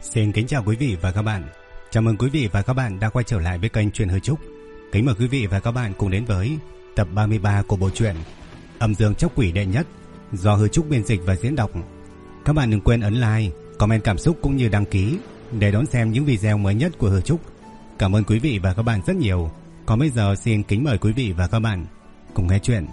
Xin kính chào quý vị và các bạn. Chào mừng quý vị và các bạn đã quay trở lại với kênh Truyện Hơi Trúc. Kính mời quý vị và các bạn cùng đến với tập 33 của bộ truyện Âm Dương Chóc Quỷ đệ nhất do Hơi Trúc biên dịch và diễn đọc. Các bạn đừng quên ấn like, comment cảm xúc cũng như đăng ký để đón xem những video mới nhất của Hơi Trúc. Cảm ơn quý vị và các bạn rất nhiều. Còn bây giờ xin kính mời quý vị và các bạn cùng nghe chuyện.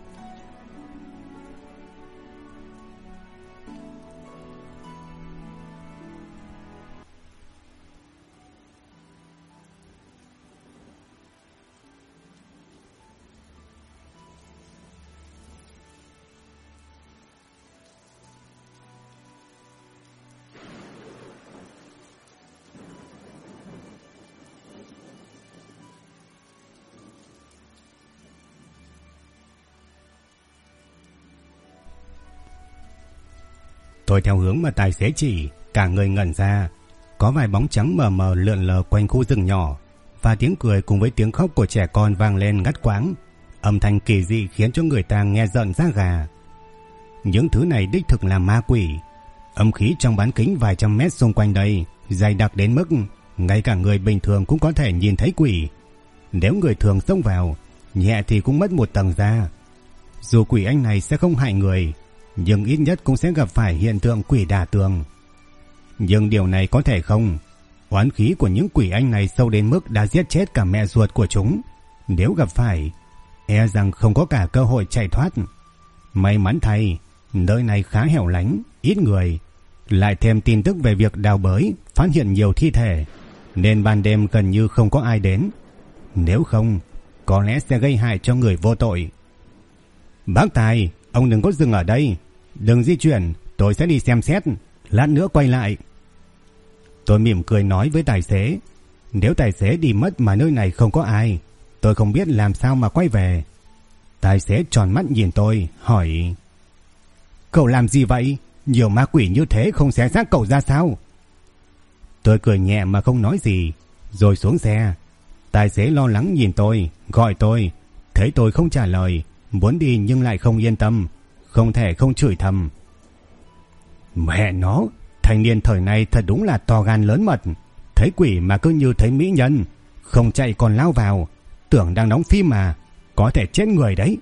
Tôi theo hướng mà tài xế chỉ, cả người ngẩn ra. Có vài bóng trắng mờ mờ lượn lờ quanh khu rừng nhỏ, và tiếng cười cùng với tiếng khóc của trẻ con vang lên ngắt quãng. Âm thanh kỳ dị khiến cho người ta nghe rợn da gà. Những thứ này đích thực là ma quỷ. Âm khí trong bán kính vài trăm mét xung quanh đây dày đặc đến mức ngay cả người bình thường cũng có thể nhìn thấy quỷ. Nếu người thường xông vào, nhẹ thì cũng mất một tầng da. Dù quỷ anh này sẽ không hại người, nhưng ít nhất cũng sẽ gặp phải hiện tượng quỷ đả tường. Nhưng điều này có thể không. Oán khí của những quỷ anh này sâu đến mức đã giết chết cả mẹ ruột của chúng. Nếu gặp phải, e rằng không có cả cơ hội chạy thoát. May mắn thay, nơi này khá hẻo lánh, ít người, lại thêm tin tức về việc đào bới, phát hiện nhiều thi thể, nên ban đêm gần như không có ai đến. Nếu không, có lẽ sẽ gây hại cho người vô tội. Bác Tài, ông đừng có dừng ở đây, đừng di chuyển, tôi sẽ đi xem xét, lát nữa quay lại. Tôi mỉm cười nói với tài xế, nếu tài xế đi mất mà nơi này không có ai, tôi không biết làm sao mà quay về. Tài xế tròn mắt nhìn tôi, hỏi, cậu làm gì vậy? Nhiều ma quỷ như thế không xé xác cậu ra sao? Tôi cười nhẹ mà không nói gì, rồi xuống xe. Tài xế lo lắng nhìn tôi, gọi tôi, thấy tôi không trả lời, muốn đi nhưng lại không yên tâm, không thể không chửi thầm. Mẹ nó, thanh niên thời này thật đúng là to gan lớn mật, thấy quỷ mà cứ như thấy mỹ nhân, không chạy còn lao vào, tưởng đang đóng phim mà, có thể chết người đấy.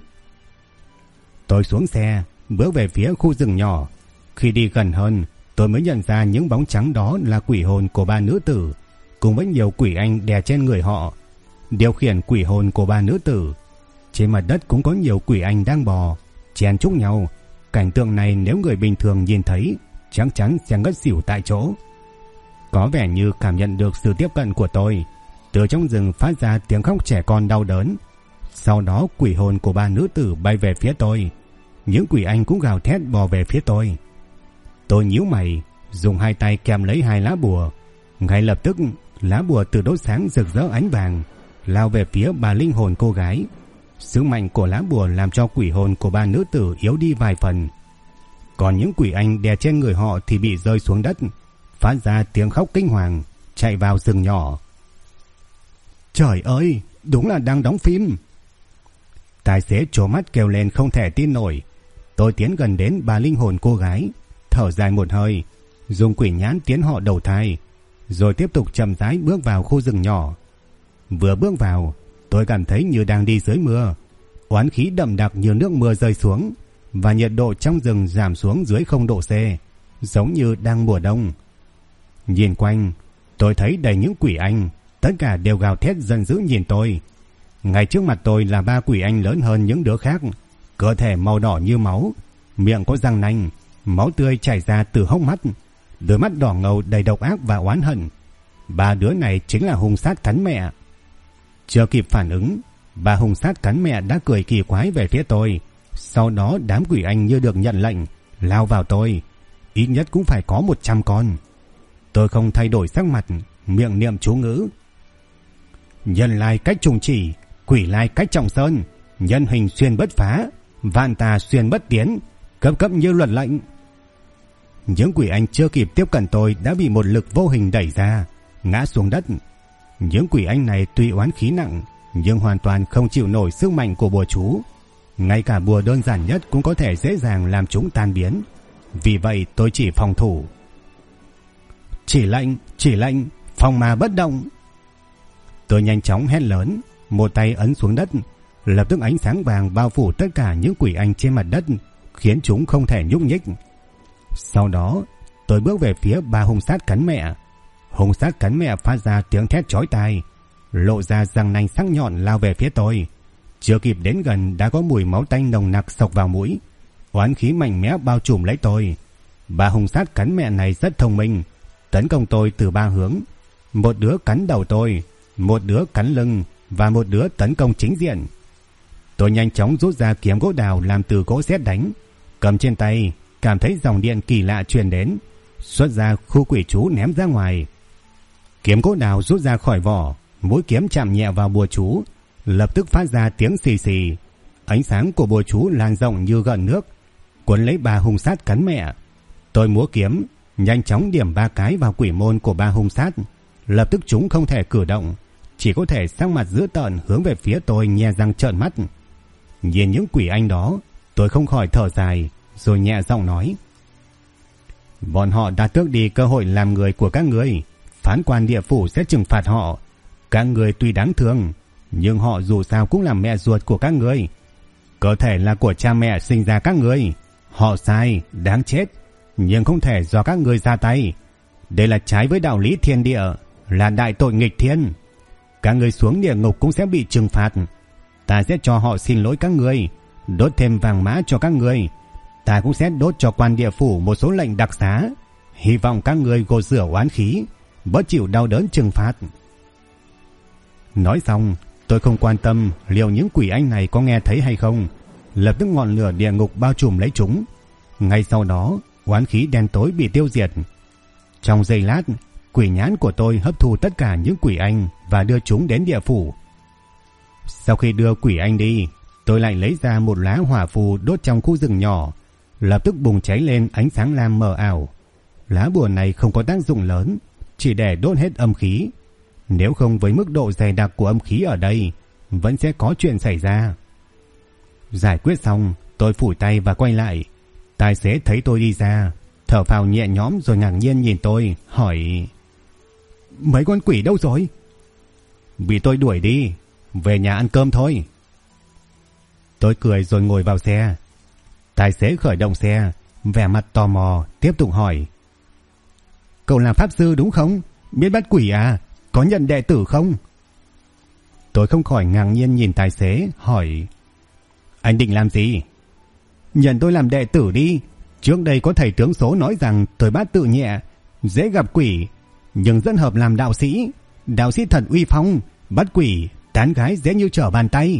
Tôi xuống xe, bước về phía khu rừng nhỏ. Khi đi gần hơn, tôi mới nhận ra những bóng trắng đó là quỷ hồn của ba nữ tử, cùng với nhiều quỷ anh đè trên người họ, điều khiển quỷ hồn của ba nữ tử. Trên mặt đất cũng có nhiều quỷ anh đang bò, chen chúc nhau. Cảnh tượng này nếu người bình thường nhìn thấy, chắc chắn sẽ ngất xỉu tại chỗ. Có vẻ như cảm nhận được sự tiếp cận của tôi, từ trong rừng phát ra tiếng khóc trẻ con đau đớn. Sau đó quỷ hồn của ba nữ tử bay về phía tôi. Những quỷ anh cũng gào thét bò về phía tôi. Tôi nhíu mày, dùng hai tay kèm lấy hai lá bùa. Ngay lập tức, lá bùa từ đốt sáng rực rỡ ánh vàng, lao về phía bà linh hồn cô gái. Sức mạnh của lá bùa làm cho quỷ hồn của ba nữ tử yếu đi vài phần. Còn những quỷ anh đè trên người họ thì bị rơi xuống đất, phát ra tiếng khóc kinh hoàng, chạy vào rừng nhỏ. Trời ơi, đúng là đang đóng phim. Tài xế trố mắt kêu lên không thể tin nổi. Tôi tiến gần đến bà linh hồn cô gái, thở dài một hơi, dùng quỷ nhãn tiến họ đầu thai, rồi tiếp tục chậm rãi bước vào khu rừng nhỏ. Vừa bước vào, tôi cảm thấy như đang đi dưới mưa. Oán khí đậm đặc như nước mưa rơi xuống, và nhiệt độ trong rừng giảm xuống dưới 0 độ C, giống như đang mùa đông. Nhìn quanh, tôi thấy đầy những quỷ anh, tất cả đều gào thét giận dữ nhìn tôi. Ngay trước mặt tôi là ba quỷ anh lớn hơn những đứa khác, cơ thể màu đỏ như máu, miệng có răng nanh, máu tươi chảy ra từ hốc mắt, đôi mắt đỏ ngầu đầy độc ác và oán hận. Ba đứa này chính là hung sát cắn mẹ. Chưa kịp phản ứng, bà hung sát cắn mẹ đã cười kỳ quái về phía tôi. Sau đó đám quỷ anh như được nhận lệnh, lao vào tôi. Ít nhất cũng phải có 100 con. Tôi không thay đổi sắc mặt, miệng niệm chú ngữ. Nhân lai cách trùng chỉ, quỷ lai cách trọng sơn, nhân hình xuyên bất phá, vạn tà xuyên bất tiến, cấp cấp như luật lệnh. Những quỷ anh chưa kịp tiếp cận tôi đã bị một lực vô hình đẩy ra, ngã xuống đất. Những quỷ anh này tuy oán khí nặng, nhưng hoàn toàn không chịu nổi sức mạnh của bùa chú. Ngay cả bùa đơn giản nhất cũng có thể dễ dàng làm chúng tan biến. Vì vậy tôi chỉ phòng thủ. chỉ lệnh, phòng mà bất động. Tôi nhanh chóng hét lớn, một tay ấn xuống đất, lập tức ánh sáng vàng bao phủ tất cả những quỷ anh trên mặt đất, khiến chúng không thể nhúc nhích. Sau đó, tôi bước về phía ba hung sát cắn mẹ. Hung sát cắn mẹ phát ra tiếng thét chói tai, lộ ra răng nanh sắc nhọn lao về phía tôi. Chưa kịp đến gần đã có mùi máu tanh nồng nặc xộc vào mũi, oán khí mạnh mẽ bao trùm lấy tôi. Ba hung sát cắn mẹ này rất thông minh, tấn công tôi từ ba hướng. Một đứa cắn đầu tôi, một đứa cắn lưng và một đứa tấn công chính diện. Tôi nhanh chóng rút ra kiếm gỗ đào làm từ gỗ sét đánh, cầm trên tay, cảm thấy dòng điện kỳ lạ truyền đến, xuất ra khu quỷ chú ném ra ngoài. Kiếm gỗ đào rút ra khỏi vỏ, mũi kiếm chạm nhẹ vào bùa chú, lập tức phát ra tiếng xì xì. Ánh sáng của bùa chú lan rộng như gợn nước, cuốn lấy ba hung sát cắn mẹ. Tôi múa kiếm, nhanh chóng điểm ba cái vào quỷ môn của ba hung sát, lập tức chúng không thể cử động, chỉ có thể sắc mặt dữ tợn hướng về phía tôi nhe răng trợn mắt. Nhìn những quỷ anh đó, tôi không khỏi thở dài, rồi nhẹ giọng nói: bọn họ đã tước đi cơ hội làm người của các ngươi, phán quan địa phủ sẽ trừng phạt họ. Các ngươi tuy đáng thương, nhưng họ dù sao cũng là mẹ ruột của các ngươi. Cơ thể là của cha mẹ sinh ra các ngươi. Họ sai, đáng chết, nhưng không thể do các ngươi ra tay. Đây là trái với đạo lý thiên địa, là đại tội nghịch thiên. Các ngươi xuống địa ngục cũng sẽ bị trừng phạt. Ta sẽ cho họ xin lỗi các ngươi, đốt thêm vàng mã cho các ngươi. Ta cũng sẽ đốt cho quan địa phủ một số lệnh đặc xá. Hy vọng các ngươi gột rửa oán khí, bớt chịu đau đớn trừng phạt. Nói xong, tôi không quan tâm liệu những quỷ anh này có nghe thấy hay không, lập tức ngọn lửa địa ngục bao trùm lấy chúng. Ngay sau đó, oán khí đen tối bị tiêu diệt. Trong giây lát, quỷ nhãn của tôi hấp thu tất cả những quỷ anh và đưa chúng đến địa phủ. Sau khi đưa quỷ anh đi, tôi lại lấy ra một lá hỏa phù đốt trong khu rừng nhỏ, lập tức bùng cháy lên ánh sáng lam mờ ảo. Lá bùa này không có tác dụng lớn, chỉ để đốt hết âm khí. Nếu không với mức độ dày đặc của âm khí ở đây, vẫn sẽ có chuyện xảy ra. Giải quyết xong, tôi phủi tay và quay lại. Tài xế thấy tôi đi ra, thở phào nhẹ nhõm rồi ngạc nhiên nhìn tôi, hỏi: mấy con quỷ đâu rồi? Vì tôi đuổi đi, về nhà ăn cơm thôi. Tôi cười rồi ngồi vào xe. Tài xế khởi động xe, vẻ mặt tò mò, tiếp tục hỏi: cậu làm pháp sư đúng không? Biết bắt quỷ à? Có nhận đệ tử không? Tôi không khỏi ngạc nhiên nhìn tài xế, hỏi: anh định làm gì? Nhận tôi làm đệ tử đi. Trước đây có thầy tướng số nói rằng tôi bát tự nhẹ, dễ gặp quỷ, nhưng rất hợp làm đạo sĩ. Đạo sĩ thật uy phong, bắt quỷ, tán gái dễ như trở bàn tay.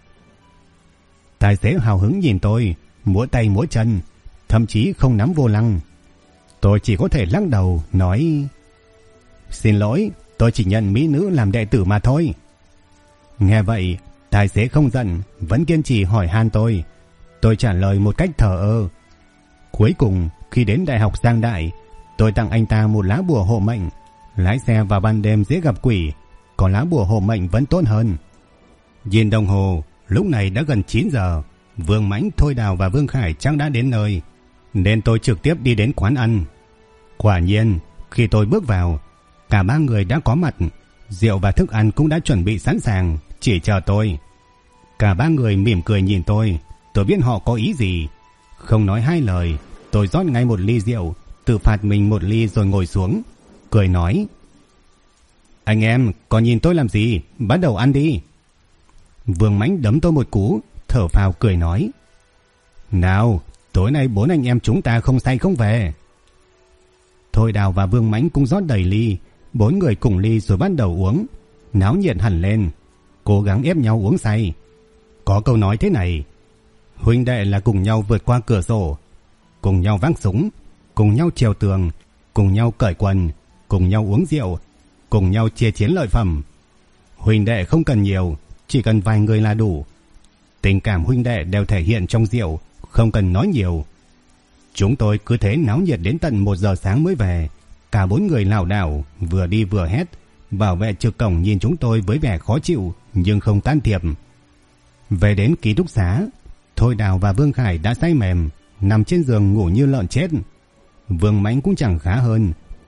Tài xế hào hứng nhìn tôi, múa tay múa chân, thậm chí không nắm vô lăng. Tôi chỉ có thể lắc đầu, nói: xin lỗi, tôi chỉ nhận mỹ nữ làm đệ tử mà thôi. Nghe vậy, tài xế không giận, vẫn kiên trì hỏi han tôi. Tôi trả lời một cách thờ ơ. Cuối cùng, khi đến Đại học Giang Đại, tôi tặng anh ta một lá bùa hộ mệnh. Lái xe vào ban đêm dễ gặp quỷ, còn lá bùa hộ mệnh vẫn tốt hơn. Nhìn đồng hồ, lúc này đã gần 9 giờ. Vương Mãnh, Thôi Đào và Vương Khải chắc đã đến nơi, nên tôi trực tiếp đi đến quán ăn. Quả nhiên, khi tôi bước vào, cả ba người đã có mặt, rượu và thức ăn cũng đã chuẩn bị sẵn sàng, chỉ chờ tôi. Cả ba người mỉm cười nhìn tôi biết họ có ý gì. Không nói hai lời, tôi rót ngay một ly rượu, tự phạt mình một ly rồi ngồi xuống, cười nói: anh em còn nhìn tôi làm gì, bắt đầu ăn đi. Vương Mãnh đấm tôi một cú, thở phào cười nói: nào, tối nay 4 anh em chúng ta không say không về. Thôi Đào và Vương Mãnh cũng rót đầy ly, 4 người cùng ly rồi bắt đầu uống, náo nhiệt hẳn lên, cố gắng ép nhau uống say. Có câu nói thế này: huynh đệ là cùng nhau vượt qua cửa sổ, cùng nhau vác súng, cùng nhau trèo tường, cùng nhau cởi quần, cùng nhau uống rượu, cùng nhau chia chiến lợi phẩm. Huynh đệ không cần nhiều, chỉ cần vài người là đủ. Tình cảm huynh đệ đều thể hiện trong rượu, không cần nói nhiều. Chúng tôi cứ thế náo nhiệt đến tận 1 giờ sáng mới về. Cả 4 người lảo đảo, vừa đi vừa hét. Bảo vệ trực cổng nhìn chúng tôi với vẻ khó chịu, nhưng không can thiệp. Về đến ký túc xá, Thôi Đào và Vương Khải đã say mềm, nằm trên giường ngủ như lợn chết. Vương Mãnh cũng chẳng khá hơn,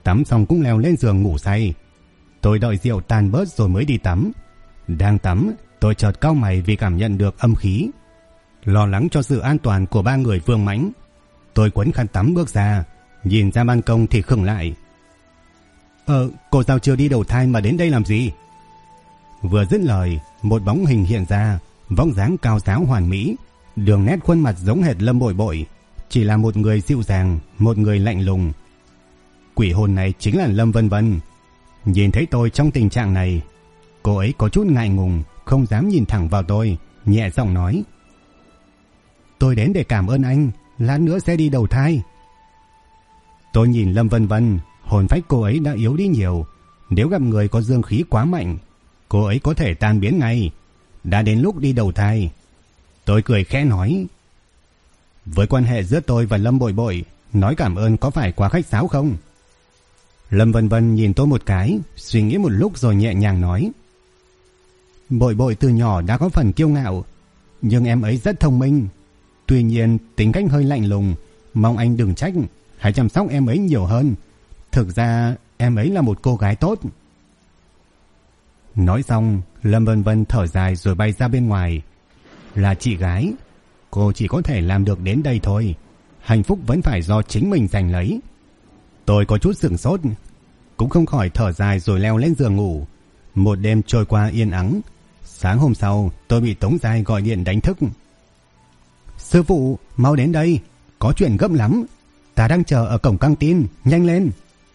Tắm xong cũng leo lên giường ngủ say. Tôi đợi rượu tan bớt rồi mới đi tắm. Đang tắm, tôi chợt cau mày vì cảm nhận được âm khí. Lo lắng cho sự an toàn của ba người Vương Mãnh, tôi quấn khăn tắm bước ra, nhìn ra ban công thì khựng lại. Cô sao chưa đi đầu thai mà đến đây làm gì? Vừa dứt lời, một bóng hình hiện ra, vóc dáng cao ráo hoàn mỹ, đường nét khuôn mặt giống hệt Lâm Bội Bội, chỉ là một người dịu dàng, một người lạnh lùng. Quỷ hồn này chính là Lâm Vân Vân. Nhìn thấy tôi trong tình trạng này, cô ấy có chút ngại ngùng, không dám nhìn thẳng vào tôi, nhẹ giọng nói: "Tôi đến để cảm ơn anh, lát nữa sẽ đi đầu thai." Tôi nhìn Lâm Vân Vân, hồn phách cô ấy đã yếu đi nhiều, nếu gặp người có dương khí quá mạnh, cô ấy có thể tan biến ngay. Đã đến lúc đi đầu thai. Tôi cười khẽ nói: "Với quan hệ giữa tôi và Lâm Bội Bội, nói cảm ơn có phải quá khách sáo không?" Lâm Vân Vân nhìn tôi một cái, suy nghĩ một lúc rồi nhẹ nhàng nói: "Bội Bội từ nhỏ đã có phần kiêu ngạo, nhưng em ấy rất thông minh. Tuy nhiên tính cách hơi lạnh lùng, mong anh đừng trách, hãy chăm sóc em ấy nhiều hơn. Thực ra em ấy là một cô gái tốt." Nói xong, Lâm Vân Vân thở dài rồi bay ra bên ngoài. Là chị gái, cô chỉ có thể làm được đến đây thôi. Hạnh phúc vẫn phải do chính mình giành lấy. Tôi có chút sửng sốt, cũng không khỏi thở dài rồi leo lên giường ngủ. Một đêm trôi qua yên ắng. Sáng hôm sau, tôi bị Tống Giai gọi điện đánh thức. "Sư phụ, mau đến đây, có chuyện gấp lắm. Ta đang chờ ở cổng căng tin, nhanh lên."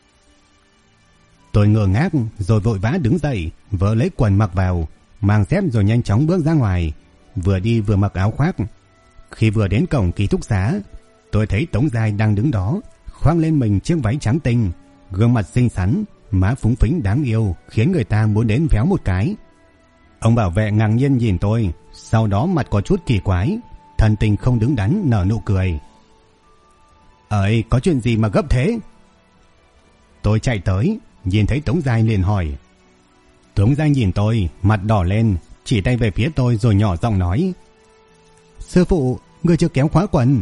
Tôi ngơ ngác rồi vội vã đứng dậy, vớ lấy quần mặc vào, mang dép rồi nhanh chóng bước ra ngoài, vừa đi vừa mặc áo khoác. Khi vừa đến cổng ký túc xá, tôi thấy Tống Giai đang đứng đó, khoác lên mình chiếc váy trắng tinh, gương mặt xinh xắn, má phúng phính đáng yêu, khiến người ta muốn đến véo một cái. Ông bảo vệ ngạc nhiên nhìn tôi, sau đó mặt có chút kỳ quái, thần tình không đứng đắn nở nụ cười. "Ơi, có chuyện gì mà gấp thế?" Tôi chạy tới, nhìn thấy Tống Giai liền hỏi. Tống Giai nhìn tôi, mặt đỏ lên, chỉ tay về phía tôi rồi nhỏ giọng nói: "Sư phụ, người chưa kéo khóa quần."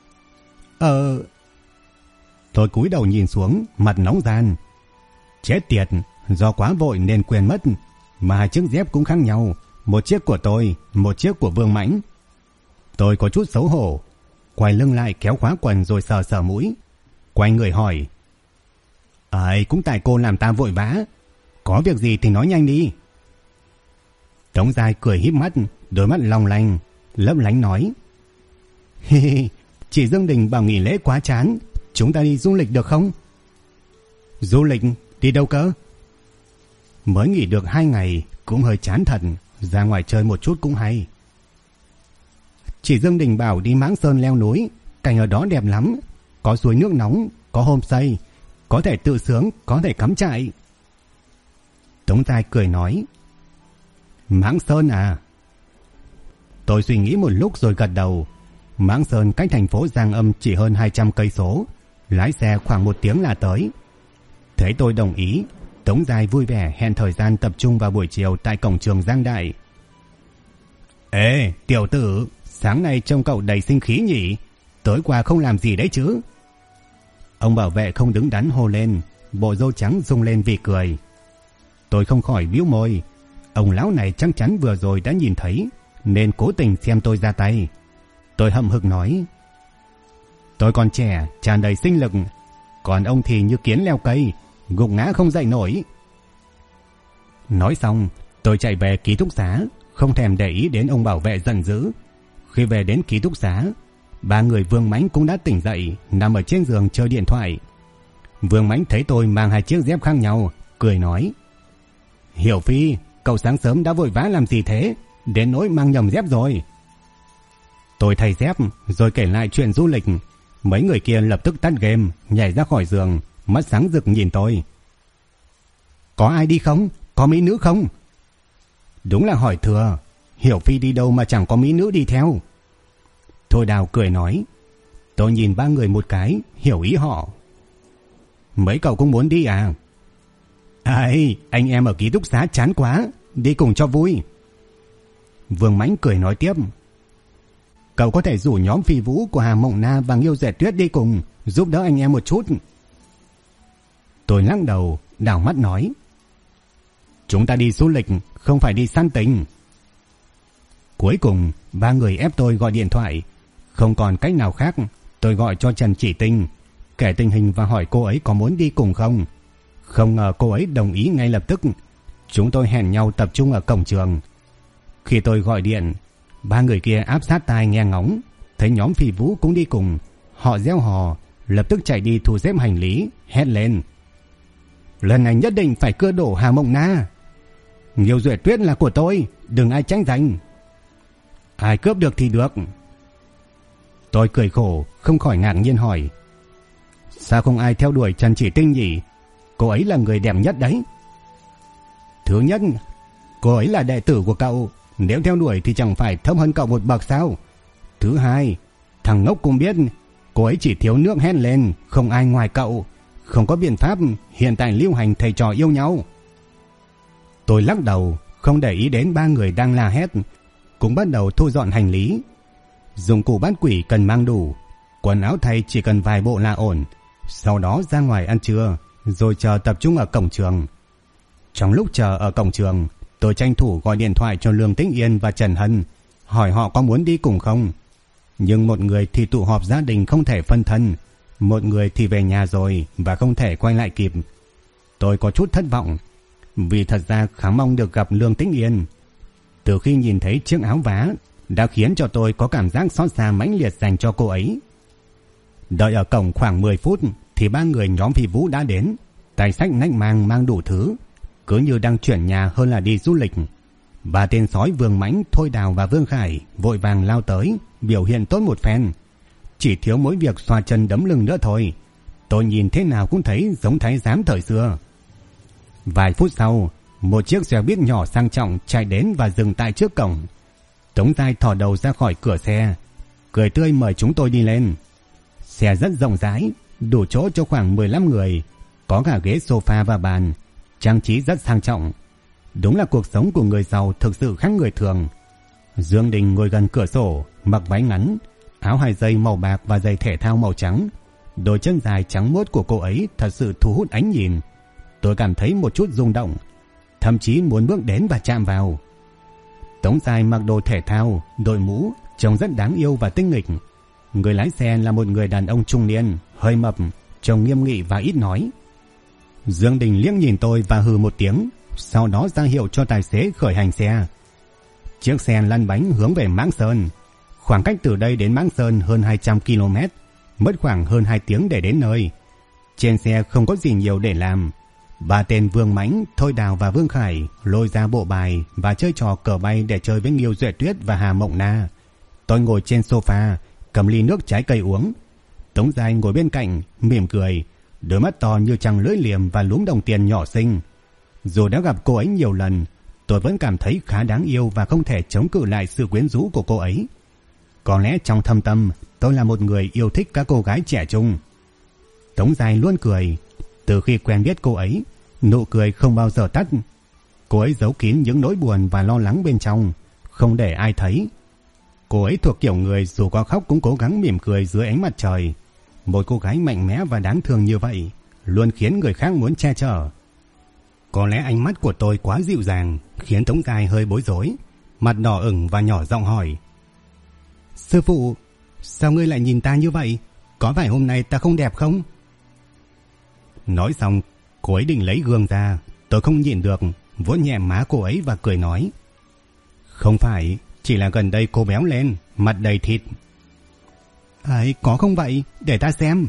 Tôi cúi đầu nhìn xuống, mặt nóng ran. Chết tiệt, do quá vội nên quên mất, mà hai chiếc dép cũng khác nhau, một chiếc của tôi, một chiếc của Vương Mãnh. Tôi có chút xấu hổ, quay lưng lại kéo khóa quần rồi sờ sờ mũi, quay người hỏi: "Ấy, cũng tại cô làm ta vội vã, có việc gì thì nói nhanh đi." Tống Giai cười híp mắt, đôi mắt long lanh, lấp lánh nói: "Hi hi, chị Dương Đình bảo nghỉ lễ quá chán, chúng ta đi du lịch được không?" "Du lịch? Đi đâu cơ?" "Mới nghỉ được 2 ngày, cũng hơi chán thật, ra ngoài chơi một chút cũng hay." "Chị Dương Đình bảo đi Mãng Sơn leo núi, cảnh ở đó đẹp lắm, có suối nước nóng, có homestay, có thể tự sướng, có thể cắm trại." Tống Giai cười nói: "Mãng Sơn à?" Tôi suy nghĩ một lúc rồi gật đầu. Mãng Sơn cách thành phố Giang Âm chỉ hơn 200 cây số, lái xe khoảng 1 tiếng là tới. Thấy tôi đồng ý, Tống Giai vui vẻ hẹn thời gian tập trung vào buổi chiều tại cổng trường Giang Đại. "Ê, tiểu tử, sáng nay trông cậu đầy sinh khí nhỉ? Tối qua không làm gì đấy chứ?" Ông bảo vệ không đứng đắn hô lên, bộ râu trắng rung lên vì cười. Tôi không khỏi bĩu môi, ông lão này chắc chắn vừa rồi đã nhìn thấy nên cố tình xem tôi ra tay. Tôi hậm hực nói: "Tôi còn trẻ, tràn đầy sinh lực, còn ông thì như kiến leo cây, gục ngã không dậy nổi." Nói xong, tôi chạy về ký túc xá, không thèm để ý đến ông bảo vệ giận dữ. Khi về đến ký túc xá, 3 người Vương Mãnh cũng đã tỉnh dậy, nằm ở trên giường chơi điện thoại. Vương Mãnh thấy tôi mang 2 chiếc dép khác nhau, cười nói: "Hiểu Phi, cậu sáng sớm đã vội vã làm gì thế, đến nỗi mang nhầm dép rồi." Tôi thay dép rồi kể lại chuyện du lịch. Mấy người kia lập tức tắt game, nhảy ra khỏi giường, mắt sáng rực nhìn tôi. "Có ai đi không? Có mỹ nữ không?" Đúng là hỏi thừa, Hiểu Phi đi đâu mà chẳng có mỹ nữ đi theo. Thôi Đào cười nói. Tôi nhìn 3 người một cái, hiểu ý họ. "Mấy cậu cũng muốn đi à?" "Ai, anh em ở ký túc xá chán quá, đi cùng cho vui." Vương Mãnh cười nói tiếp: "Cậu có thể rủ nhóm Phi Vũ của Hà Mộng Na và Nghiêu Dệt Tuyết đi cùng, giúp đỡ anh em một chút." Tôi lắc đầu, đảo mắt nói: chúng ta đi du lịch, không phải đi săn tình. Cuối cùng, ba người ép tôi gọi điện thoại. Không còn cách nào khác, tôi gọi cho Trần Chỉ Tinh, kể tình hình và hỏi cô ấy có muốn đi cùng không. Không ngờ cô ấy đồng ý ngay lập tức. Chúng tôi hẹn nhau tập trung ở cổng trường. Khi tôi gọi điện, ba người kia áp sát tai nghe ngóng, thấy nhóm Phi Vũ cũng đi cùng. Họ reo hò, lập tức chạy đi thu xếp hành lý, hét lên: lần này nhất định phải cưa đổ Hà Mộng Na. Nghiêu Duệ Tuyết là của tôi, đừng ai tranh giành. Ai cướp được thì được. Tôi cười khổ, không khỏi ngạc nhiên hỏi: sao không ai theo đuổi Trần Chỉ Tinh nhỉ? Cô ấy là người đẹp nhất đấy. Thứ nhất, cô ấy là đệ tử của cậu, nếu theo đuổi thì chẳng phải thấp hơn cậu một bậc sao? Thứ hai, thằng ngốc cũng biết cô ấy chỉ thiếu nước hét lên, không ai ngoài cậu. Không có biện pháp, hiện tại lưu hành thầy trò yêu nhau. Tôi lắc đầu, không để ý đến ba người đang la hét, cũng bắt đầu thu dọn hành lý. Dụng cụ bắt quỷ cần mang đủ, quần áo thay chỉ cần vài bộ là ổn. Sau đó ra ngoài ăn trưa, rồi chờ tập trung ở cổng trường. Trong lúc chờ ở cổng trường, tôi tranh thủ gọi điện thoại cho Lương Tĩnh Yên và Trần Hân, hỏi họ có muốn đi cùng không. Nhưng một người thì tụ họp gia đình không thể phân thân, một người thì về nhà rồi và không thể quay lại kịp. Tôi có chút thất vọng, vì thật ra khá mong được gặp Lương Tĩnh Yên. Từ khi nhìn thấy chiếc áo vá đã khiến cho tôi có cảm giác xót xa mãnh liệt dành cho cô ấy. Đợi ở cổng khoảng 10 phút thì ba người nhóm Phi Vũ đã đến, tay xách nách mang đủ thứ, cứ như đang chuyển nhà hơn là đi du lịch. Ba tên sói Vương Mãnh, Thôi Đào và Vương Khải vội vàng lao tới, biểu hiện tốt một phen. Chỉ thiếu mỗi việc xoa chân đấm lưng nữa thôi. Tôi nhìn thế nào cũng thấy giống thái giám thời xưa. Vài phút sau, một chiếc xe buýt nhỏ sang trọng chạy đến và dừng tại trước cổng. Tống Giai thò đầu ra khỏi cửa xe, cười tươi mời chúng tôi đi lên. Xe rất rộng rãi, đủ chỗ cho khoảng 15 người, có cả ghế sofa và bàn, trang trí rất sang trọng. Đúng là cuộc sống của người giàu thực sự khác người thường. Dương Đình ngồi gần cửa sổ, mặc váy ngắn, áo hai dây màu bạc và giày thể thao màu trắng. Đôi chân dài trắng muốt của cô ấy thật sự thu hút ánh nhìn. Tôi cảm thấy một chút rung động, thậm chí muốn bước đến và chạm vào. Tống Giai mặc đồ thể thao, đội mũ, trông rất đáng yêu và tinh nghịch. Người lái xe là một người đàn ông trung niên, hơi mập, trông nghiêm nghị và ít nói. Dương Đình liếc nhìn tôi và hừ một tiếng, sau đó ra hiệu cho tài xế khởi hành xe. Chiếc xe lăn bánh hướng về Mãng Sơn. Khoảng cách từ đây đến Mãng Sơn hơn 200 km, mất khoảng hơn 2 tiếng để đến nơi. Trên xe không có gì nhiều để làm. Ba tên Vương Mãnh, Thôi Đào và Vương Khải lôi ra bộ bài và chơi trò cờ bay để chơi với Nghiêu Duệ Tuyết và Hà Mộng Na. Tôi ngồi trên sofa, cầm ly nước trái cây uống. Tống Giai ngồi bên cạnh, mỉm cười, đôi mắt to như trăng lưỡi liềm và lúm đồng tiền nhỏ xinh. Dù đã gặp cô ấy nhiều lần, tôi vẫn cảm thấy khá đáng yêu và không thể chống cự lại sự quyến rũ của cô ấy. Có lẽ trong thâm tâm, tôi là một người yêu thích các cô gái trẻ trung. Tống Giai luôn cười. Từ khi quen biết cô ấy, nụ cười không bao giờ tắt. Cô ấy giấu kín những nỗi buồn và lo lắng bên trong, không để ai thấy. Cô ấy thuộc kiểu người dù có khóc cũng cố gắng mỉm cười dưới ánh mặt trời. Một cô gái mạnh mẽ và đáng thương như vậy luôn khiến người khác muốn che chở. Có lẽ ánh mắt của tôi quá dịu dàng khiến Tống Giai hơi bối rối, mặt đỏ ửng và nhỏ giọng hỏi: sư phụ, sao ngươi lại nhìn ta như vậy? Có phải hôm nay ta không đẹp không? Nói xong, cô ấy định lấy gương ra. Tôi không nhịn được, vuốt nhẹ má cô ấy và cười nói: không phải, chỉ là gần đây cô béo lên, mặt đầy thịt. Ấy, có không vậy? Để ta xem.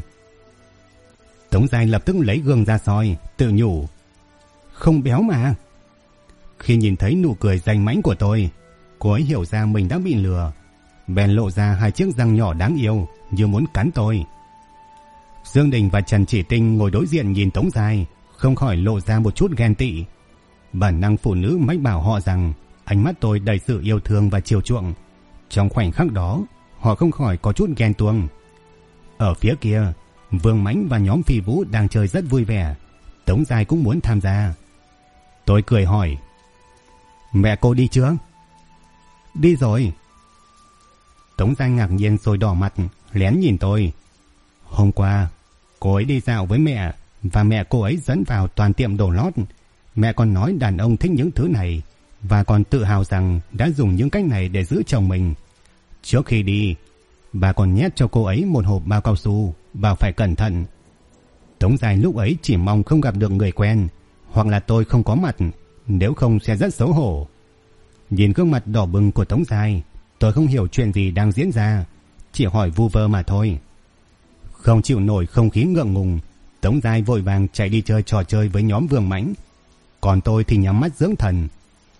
Tống Giai lập tức lấy gương ra soi, tự nhủ: không béo mà. Khi nhìn thấy nụ cười danh mãnh của tôi, cô ấy hiểu ra mình đã bị lừa, bèn lộ ra hai chiếc răng nhỏ đáng yêu như muốn cắn tôi. Dương Đình và Trần Chỉ Tinh ngồi đối diện nhìn Tống Giai, không khỏi lộ ra một chút ghen tị. Bản năng phụ nữ mách bảo họ rằng ánh mắt tôi đầy sự yêu thương và chiều chuộng. Trong khoảnh khắc đó, họ không khỏi có chút ghen tuông. Ở phía kia, Vương Mãnh và nhóm Phi Vũ đang chơi rất vui vẻ. Tống Giai cũng muốn tham gia. Tôi cười hỏi: mẹ cô đi chưa? Đi rồi. Tống Giai ngạc nhiên rồi đỏ mặt, lén nhìn tôi. Hôm qua, cô ấy đi dạo với mẹ và mẹ cô ấy dẫn vào toàn tiệm đồ lót. Mẹ còn nói đàn ông thích những thứ này và còn tự hào rằng đã dùng những cách này để giữ chồng mình. Trước khi đi, bà còn nhét cho cô ấy một hộp bao cao su, bảo phải cẩn thận. Tống Giai lúc ấy chỉ mong không gặp được người quen, hoặc là tôi không có mặt, nếu không sẽ rất xấu hổ. Nhìn gương mặt đỏ bừng của Tống Giai, tôi không hiểu chuyện gì đang diễn ra, chỉ hỏi vu vơ mà thôi. Không chịu nổi không khí ngượng ngùng, Tống Giai vội vàng chạy đi chơi trò chơi với nhóm Vương Mãnh, còn tôi thì nhắm mắt dưỡng thần.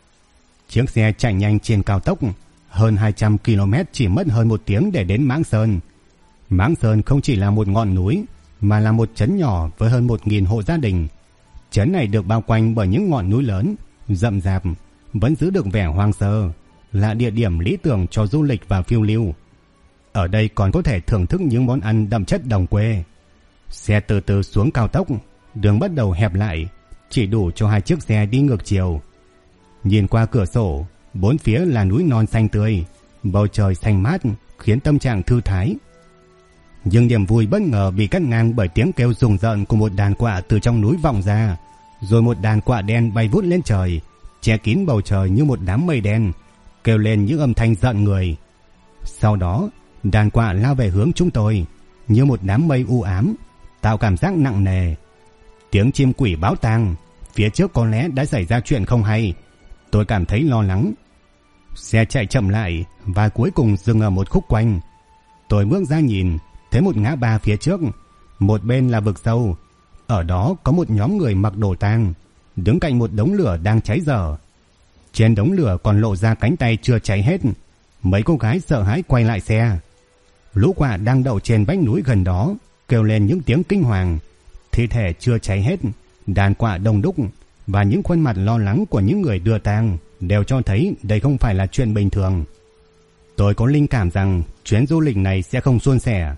Chiếc xe chạy nhanh trên cao tốc, hơn 200 km chỉ mất hơn 1 tiếng để đến Mãng Sơn. Mãng Sơn không chỉ là một ngọn núi, mà là một trấn nhỏ với hơn 1.000 hộ gia đình. Trấn này được bao quanh bởi những ngọn núi lớn, rậm rạp, vẫn giữ được vẻ hoang sơ, là địa điểm lý tưởng cho du lịch và phiêu lưu. Ở đây còn có thể thưởng thức những món ăn đậm chất đồng quê. Xe từ từ xuống cao tốc, đường bắt đầu hẹp lại, chỉ đủ cho 2 chiếc xe đi ngược chiều. Nhìn qua cửa sổ, 4 phía là núi non xanh tươi, bầu trời xanh mát khiến tâm trạng thư thái. Nhưng niềm vui bất ngờ bị cắt ngang bởi tiếng kêu rùng rợn của một đàn quạ từ trong núi vọng ra, rồi một đàn quạ đen bay vút lên trời, che kín bầu trời như một đám mây đen, kêu lên những âm thanh rợn người. Sau đó, đàn quạ lao về hướng chúng tôi, như một đám mây u ám, tạo cảm giác nặng nề. Tiếng chim quỷ báo tang, phía trước có lẽ đã xảy ra chuyện không hay. Tôi cảm thấy lo lắng. Xe chạy chậm lại và cuối cùng dừng ở một khúc quanh. Tôi bước ra nhìn, thấy một ngã ba phía trước, một bên là vực sâu. Ở đó có một nhóm người mặc đồ tang, đứng cạnh một đống lửa đang cháy dở. Trên đống lửa còn lộ ra cánh tay chưa cháy hết. Mấy cô gái sợ hãi quay lại xe. Lũ quạ đang đậu trên vách núi gần đó, kêu lên những tiếng kinh hoàng. Thi thể chưa cháy hết, đàn quạ đông đúc và những khuôn mặt lo lắng của những người đưa tang đều cho thấy đây không phải là chuyện bình thường. Tôi có linh cảm rằng chuyến du lịch này sẽ không suôn sẻ.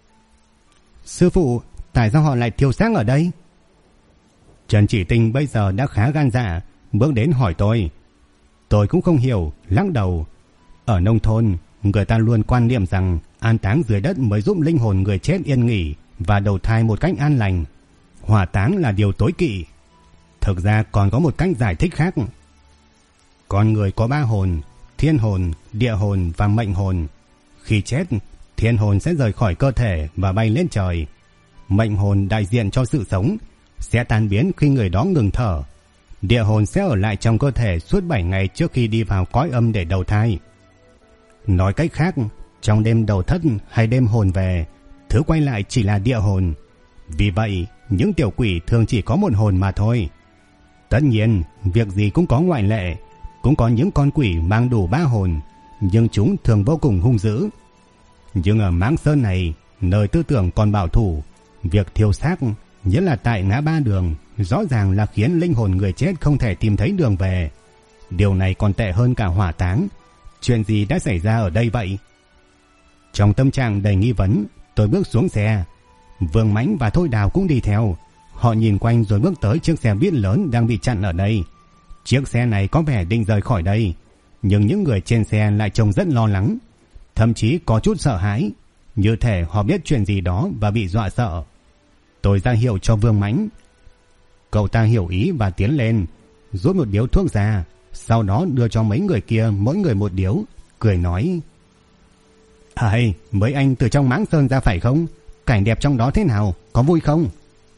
Sư phụ, tại sao họ lại thiêu xác ở đây? Trần Chỉ Tinh bây giờ đã khá gan dạ, bước đến hỏi tôi. Tôi cũng không hiểu, lắc đầu. Ở nông thôn, người ta luôn quan niệm rằng an táng dưới đất mới giúp linh hồn người chết yên nghỉ và đầu thai một cách an lành. Hỏa táng là điều tối kỵ. Thực ra còn có một cách giải thích khác. Con người có 3 hồn: thiên hồn, địa hồn và mệnh hồn. Khi chết, thiên hồn sẽ rời khỏi cơ thể và bay lên trời. Mệnh hồn đại diện cho sự sống, sẽ tan biến khi người đó ngừng thở. Địa hồn sẽ ở lại trong cơ thể suốt 7 ngày trước khi đi vào cõi âm để đầu thai. Nói cách khác, trong đêm đầu thất hay đêm hồn về, thứ quay lại chỉ là địa hồn. Vì vậy, những tiểu quỷ thường chỉ có một hồn mà thôi. Tất nhiên, việc gì cũng có ngoại lệ. Cũng có những con quỷ mang đủ 3 hồn, nhưng chúng thường vô cùng hung dữ. Nhưng ở Mãng Sơn này, nơi tư tưởng còn bảo thủ, việc thiêu xác, nhất là tại ngã ba đường, rõ ràng là khiến linh hồn người chết không thể tìm thấy đường về. Điều này còn tệ hơn cả hỏa táng. Chuyện gì đã xảy ra ở đây vậy? Trong tâm trạng đầy nghi vấn, tôi bước xuống xe. Vương Mãnh và Thôi Đào cũng đi theo. Họ nhìn quanh rồi bước tới chiếc xe buýt lớn đang bị chặn ở đây. Chiếc xe này có vẻ định rời khỏi đây, nhưng những người trên xe lại trông rất lo lắng, thậm chí có chút sợ hãi, như thể họ biết chuyện gì đó và bị dọa sợ. Tôi ra hiệu cho Vương Mãnh. Cậu ta hiểu ý và tiến lên, rút một điếu thuốc ra, sau đó đưa cho mấy người kia mỗi người một điếu, cười nói: mấy anh từ trong Mãng Sơn ra phải không? Cảnh đẹp trong đó thế nào? Có vui không?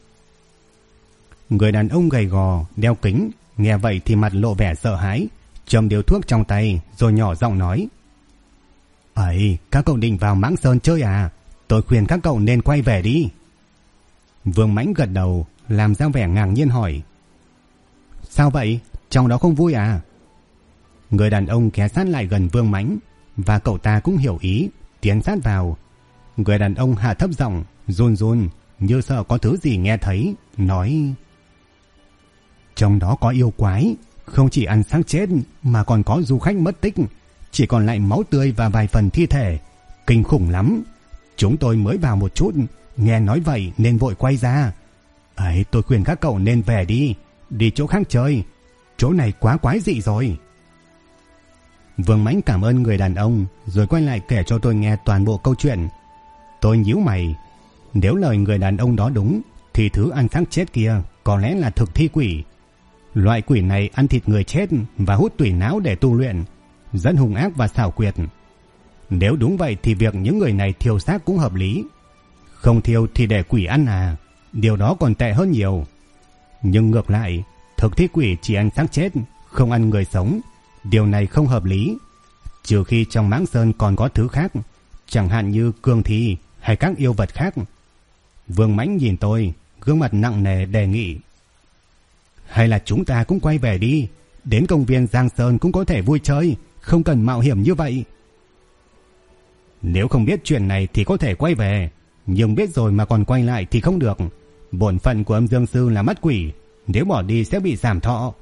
Người đàn ông gầy gò, đeo kính, nghe vậy thì mặt lộ vẻ sợ hãi, châm điếu thuốc trong tay rồi nhỏ giọng nói: các cậu định vào Mãng Sơn chơi à? Tôi khuyên các cậu nên quay về đi. Vương Mãnh gật đầu, làm ra vẻ ngạc nhiên hỏi: Sao vậy? Trong đó không vui à? Người đàn ông ghé sát lại gần Vương Mãnh, và cậu ta cũng hiểu ý, tiến sát vào. Người đàn ông hạ thấp giọng, run run như sợ có thứ gì nghe thấy, nói: Trong đó có yêu quái, không chỉ ăn xác chết mà còn có du khách mất tích, chỉ còn lại máu tươi và vài phần thi thể, kinh khủng lắm. Chúng tôi mới vào một chút, nghe nói vậy nên vội quay ra. Tôi khuyên các cậu nên về đi chỗ khác chơi, chỗ này quá quái dị rồi. Vương Mãnh cảm ơn người đàn ông rồi quay lại kể cho tôi nghe toàn bộ câu chuyện. Tôi nhíu mày, nếu lời người đàn ông đó đúng thì thứ ăn xác chết kia có lẽ là thực thi quỷ. Loại quỷ này ăn thịt người chết và hút tủy não để tu luyện, rất hung ác và xảo quyệt. Nếu đúng vậy thì việc những người này thiêu xác cũng hợp lý. Không thiêu thì để quỷ ăn à, điều đó còn tệ hơn nhiều. Nhưng ngược lại, thực thi quỷ chỉ ăn xác chết, không ăn người sống. Điều này không hợp lý. Trừ khi trong Mãng Sơn còn có thứ khác, chẳng hạn như cương thi hay các yêu vật khác. Vương Mãnh nhìn tôi, gương mặt nặng nề đề nghị. Hay là chúng ta cũng quay về đi, đến công viên Giang Sơn cũng có thể vui chơi, không cần mạo hiểm như vậy. Nếu không biết chuyện này thì có thể quay về, nhưng biết rồi mà còn quay lại thì không được. Bổn phận của âm dương sư là mắt quỷ, nếu bỏ đi sẽ bị giảm thọ.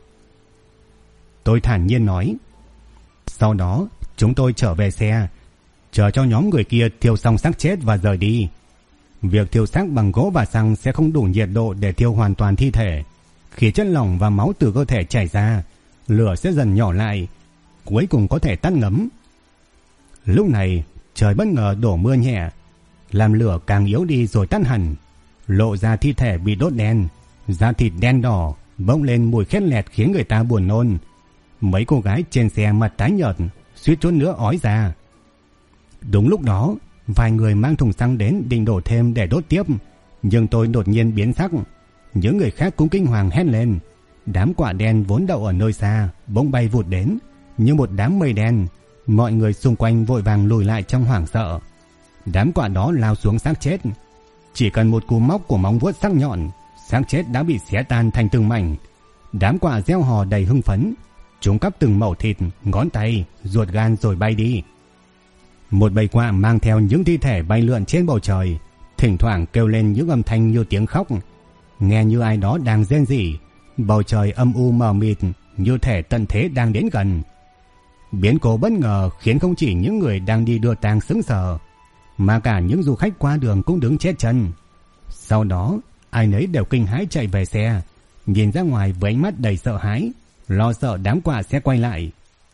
Tôi thản nhiên nói. Sau đó chúng tôi trở về xe, chờ cho nhóm người kia thiêu xong xác chết và rời đi. Việc thiêu xác bằng gỗ và xăng sẽ không đủ nhiệt độ để thiêu hoàn toàn thi thể. Khi chất lỏng và máu từ cơ thể chảy ra, lửa sẽ dần nhỏ lại, cuối cùng có thể tắt ngấm. Lúc này trời bất ngờ đổ mưa nhẹ, làm lửa càng yếu đi rồi tắt hẳn, lộ ra thi thể bị đốt đen, da thịt đen đỏ, bốc lên mùi khét lẹt khiến người ta buồn nôn. Mấy cô gái trên xe mặt tái nhợt, suýt chút nữa ói ra. Đúng lúc đó, vài người mang thùng xăng đến định đổ thêm để đốt tiếp, nhưng tôi đột nhiên biến sắc. Những người khác cũng kinh hoàng hét lên. Đám quả đen vốn đậu ở nơi xa bỗng bay vụt đến như một đám mây đen. Mọi người xung quanh vội vàng lùi lại trong hoảng sợ. Đám quả đó lao xuống xác chết. Chỉ cần một cú móc của móng vuốt sắc nhọn, xác chết đã bị xé tan thành từng mảnh. Đám quả reo hò đầy hưng phấn. Chúng cắp từng mẩu thịt, ngón tay, ruột gan rồi bay đi. Một bầy quạ mang theo những thi thể bay lượn trên bầu trời, thỉnh thoảng kêu lên những âm thanh như tiếng khóc, nghe như ai đó đang rên rỉ. Bầu trời âm u mờ mịt, như thể tận thế đang đến gần. Biến cố bất ngờ khiến không chỉ những người đang đi đưa tang sững sờ, mà cả những du khách qua đường cũng đứng chết chân. Sau đó, ai nấy đều kinh hãi chạy về xe, nhìn ra ngoài với ánh mắt đầy sợ hãi, lo sợ đám quạ sẽ quay lại.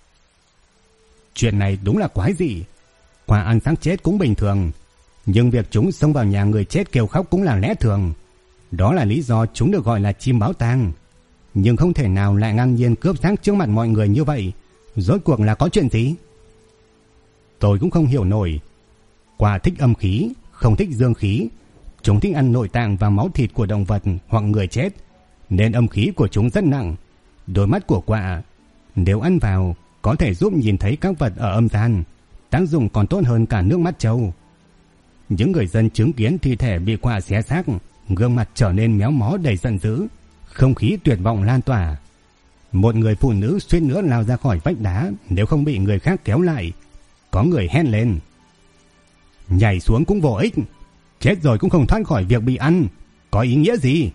Chuyện này đúng là quái dị. Quạ ăn xác chết cũng bình thường, nhưng việc chúng xông vào nhà người chết kêu khóc cũng là lẽ thường. Đó là lý do chúng được gọi là chim báo tang. Nhưng không thể nào lại ngang nhiên cướp xác trước mặt mọi người như vậy. Rốt cuộc là có chuyện gì? Tôi cũng không hiểu nổi. Quạ thích âm khí, không thích dương khí. Chúng thích ăn nội tạng và máu thịt của động vật hoặc người chết, nên âm khí của chúng rất nặng. Đôi mắt của quạ, nếu ăn vào, có thể giúp nhìn thấy các vật ở âm gian. Tác dụng còn tốt hơn cả nước mắt trâu. Những người dân chứng kiến thi thể bị quạ xé xác, gương mặt trở nên méo mó đầy giận dữ, không khí tuyệt vọng lan tỏa. Một người phụ nữ suýt nữa lao ra khỏi vách đá nếu không bị người khác kéo lại. Có người hét lên. Nhảy xuống cũng vô ích, chết rồi cũng không thoát khỏi việc bị ăn, có ý nghĩa gì?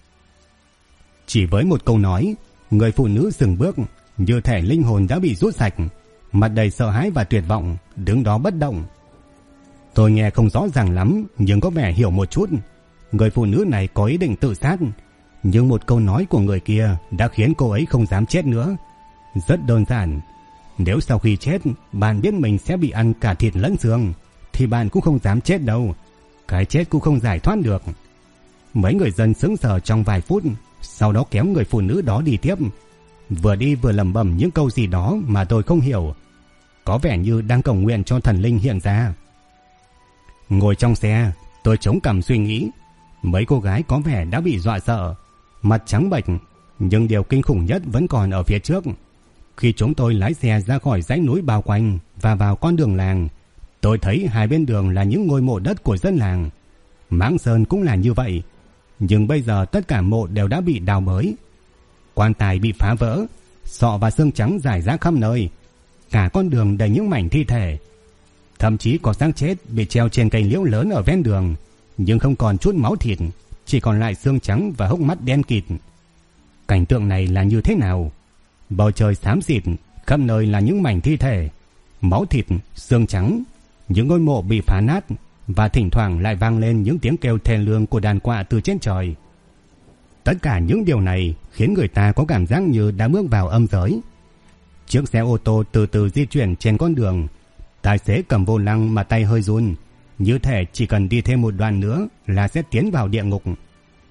Chỉ với một câu nói, người phụ nữ dừng bước, như thể linh hồn đã bị rút sạch, mặt đầy sợ hãi và tuyệt vọng, đứng đó bất động. Tôi nghe không rõ ràng lắm, nhưng có vẻ hiểu một chút. Người phụ nữ này có ý định tự sát, nhưng một câu nói của người kia đã khiến cô ấy không dám chết nữa. Rất đơn giản, nếu sau khi chết bạn biết mình sẽ bị ăn cả thịt lẫn xương, thì bạn cũng không dám chết đâu. Cái chết cũng không giải thoát được. Mấy người dân sững sờ trong vài phút, sau đó kéo người phụ nữ đó đi tiếp. Vừa đi vừa lẩm bẩm những câu gì đó mà tôi không hiểu, có vẻ như đang cầu nguyện cho thần linh hiện ra. Ngồi trong xe, tôi chống cằm suy nghĩ. Mấy cô gái có vẻ đã bị dọa sợ, mặt trắng bệch, nhưng điều kinh khủng nhất vẫn còn ở phía trước. Khi chúng tôi lái xe ra khỏi dãy núi bao quanh và vào con đường làng, tôi thấy hai bên đường là những ngôi mộ đất của dân làng. Mãng Sơn cũng là như vậy, nhưng bây giờ tất cả mộ đều đã bị đào bới. Quan tài bị phá vỡ, sọ và xương trắng rải rác khắp nơi, cả con đường đầy những mảnh thi thể. Thậm chí có xác chết bị treo trên cây liễu lớn ở ven đường, nhưng không còn chút máu thịt, chỉ còn lại xương trắng và hốc mắt đen kịt. Cảnh tượng này là như thế nào? Bầu trời xám xịt, khắp nơi là những mảnh thi thể, máu thịt, xương trắng, những ngôi mộ bị phá nát, và thỉnh thoảng lại vang lên những tiếng kêu thê lương của đàn quạ từ trên trời. Tất cả những điều này khiến người ta có cảm giác như đã bước vào âm giới. Chiếc xe ô tô từ từ di chuyển trên con đường. Tài xế cầm vô lăng mà tay hơi run, như thể chỉ cần đi thêm một đoạn nữa là sẽ tiến vào địa ngục.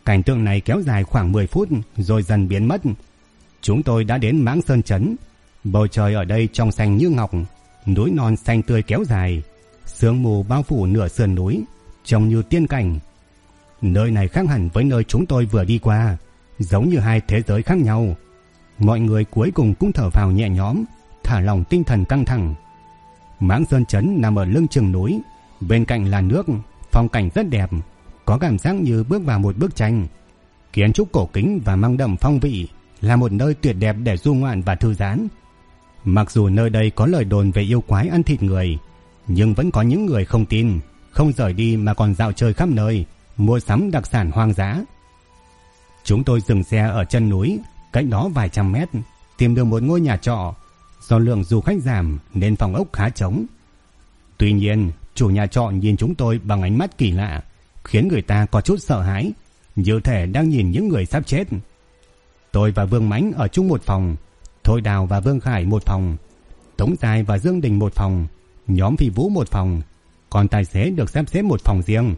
Cảnh tượng này kéo dài khoảng 10 phút rồi dần biến mất. Chúng tôi đã đến Mãng Sơn Trấn. Bầu trời ở đây trong xanh như ngọc, núi non xanh tươi kéo dài, sương mù bao phủ nửa sườn núi, trông như tiên cảnh. Nơi này khác hẳn với nơi chúng tôi vừa đi qua, giống như hai thế giới khác nhau. Mọi người cuối cùng cũng thở phào nhẹ nhõm, thả lỏng tinh thần căng thẳng. Mãng Sơn Trấn nằm ở lưng chừng núi, bên cạnh là nước, phong cảnh rất đẹp, có cảm giác như bước vào một bức tranh. Kiến trúc cổ kính và mang đậm phong vị, là một nơi tuyệt đẹp để du ngoạn và thư giãn. Mặc dù nơi đây có lời đồn về yêu quái ăn thịt người, nhưng vẫn có những người không tin, không rời đi mà còn dạo chơi khắp nơi, mua sắm đặc sản hoang dã. Chúng tôi dừng xe ở chân núi, cách đó vài trăm mét, tìm được một ngôi nhà trọ. Do lượng du khách giảm nên phòng ốc khá trống. Tuy nhiên, chủ nhà trọ nhìn chúng tôi bằng ánh mắt kỳ lạ, khiến người ta có chút sợ hãi, như thể đang nhìn những người sắp chết. Tôi và Vương Mãnh ở chung một phòng, Thôi Đào và Vương Khải một phòng, Tống Dài và Dương Đình một phòng, nhóm Phi Vũ một phòng, còn tài xế được sắp xếp một phòng riêng.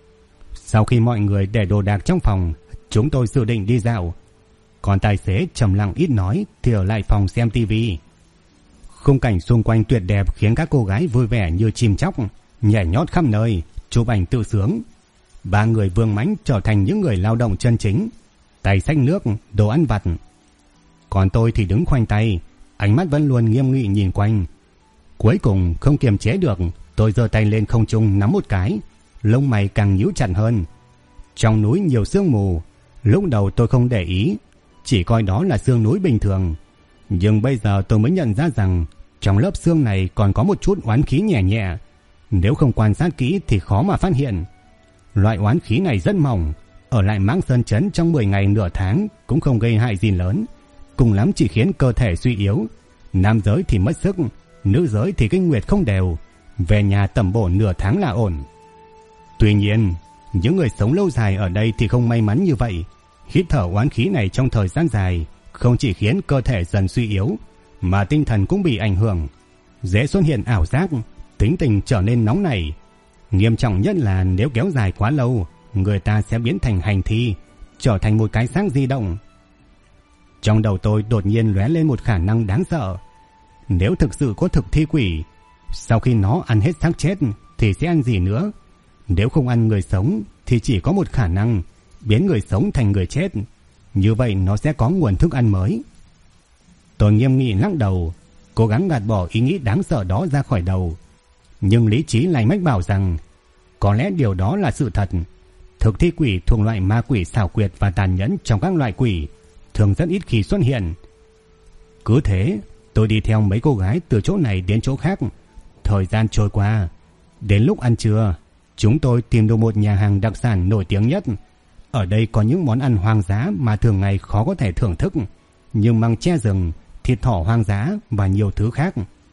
Sau khi mọi người để đồ đạc trong phòng, chúng tôi dự định đi dạo. Còn tài xế trầm lặng ít nói thì ở lại phòng xem tivi. Khung cảnh xung quanh tuyệt đẹp khiến các cô gái vui vẻ như chim chóc, nhảy nhót khắp nơi, chụp ảnh tự sướng. Ba người Vương Mãnh trở thành những người lao động chân chính, tay xách nước, đồ ăn vặt. Còn tôi thì đứng khoanh tay, ánh mắt vẫn luôn nghiêm nghị nhìn quanh. Cuối cùng không kiềm chế được, tôi giơ tay lên không trung nắm một cái, lông mày càng nhíu chặt hơn. Trong núi nhiều sương mù, lúc đầu tôi không để ý, chỉ coi đó là sương núi bình thường. Nhưng bây giờ tôi mới nhận ra rằng trong lớp sương này còn có một chút oán khí nhẹ nhẹ. Nếu không quan sát kỹ thì khó mà phát hiện. Loại oán khí này rất mỏng, ở lại Mãng Sơn Trấn trong 10 ngày nửa tháng cũng không gây hại gì lớn, cùng lắm chỉ khiến cơ thể suy yếu. Nam giới thì mất sức, nữ giới thì kinh nguyệt không đều, về nhà tẩm bổ nửa tháng là ổn. Tuy nhiên, những người sống lâu dài ở đây thì không may mắn như vậy. Hít thở oán khí này trong thời gian dài không chỉ khiến cơ thể dần suy yếu, mà tinh thần cũng bị ảnh hưởng, dễ xuất hiện ảo giác, tính tình trở nên nóng nảy. Nghiêm trọng nhất là nếu kéo dài quá lâu, người ta sẽ biến thành hành thi, trở thành một cái xác di động. Trong đầu tôi đột nhiên lóe lên một khả năng đáng sợ. Nếu thực sự có thực thi quỷ, sau khi nó ăn hết xác chết thì sẽ ăn gì nữa? Nếu không ăn người sống thì chỉ có một khả năng, biến người sống thành người chết. Như vậy nó sẽ có nguồn thức ăn mới. Tôi nghiêm nghị lắc đầu, cố gắng gạt bỏ ý nghĩ đáng sợ đó ra khỏi đầu. Nhưng lý trí lại mách bảo rằng có lẽ điều đó là sự thật. Thực thi quỷ thuộc loại ma quỷ xảo quyệt và tàn nhẫn trong các loại quỷ, thường rất ít khi xuất hiện. Cứ thế, tôi đi theo mấy cô gái từ chỗ này đến chỗ khác. Thời gian trôi qua, đến lúc ăn trưa, chúng tôi tìm được một nhà hàng đặc sản nổi tiếng nhất. Ở đây có những món ăn hoang dã mà thường ngày khó có thể thưởng thức, như măng tre rừng, thịt thỏ hoang dã và nhiều thứ khác.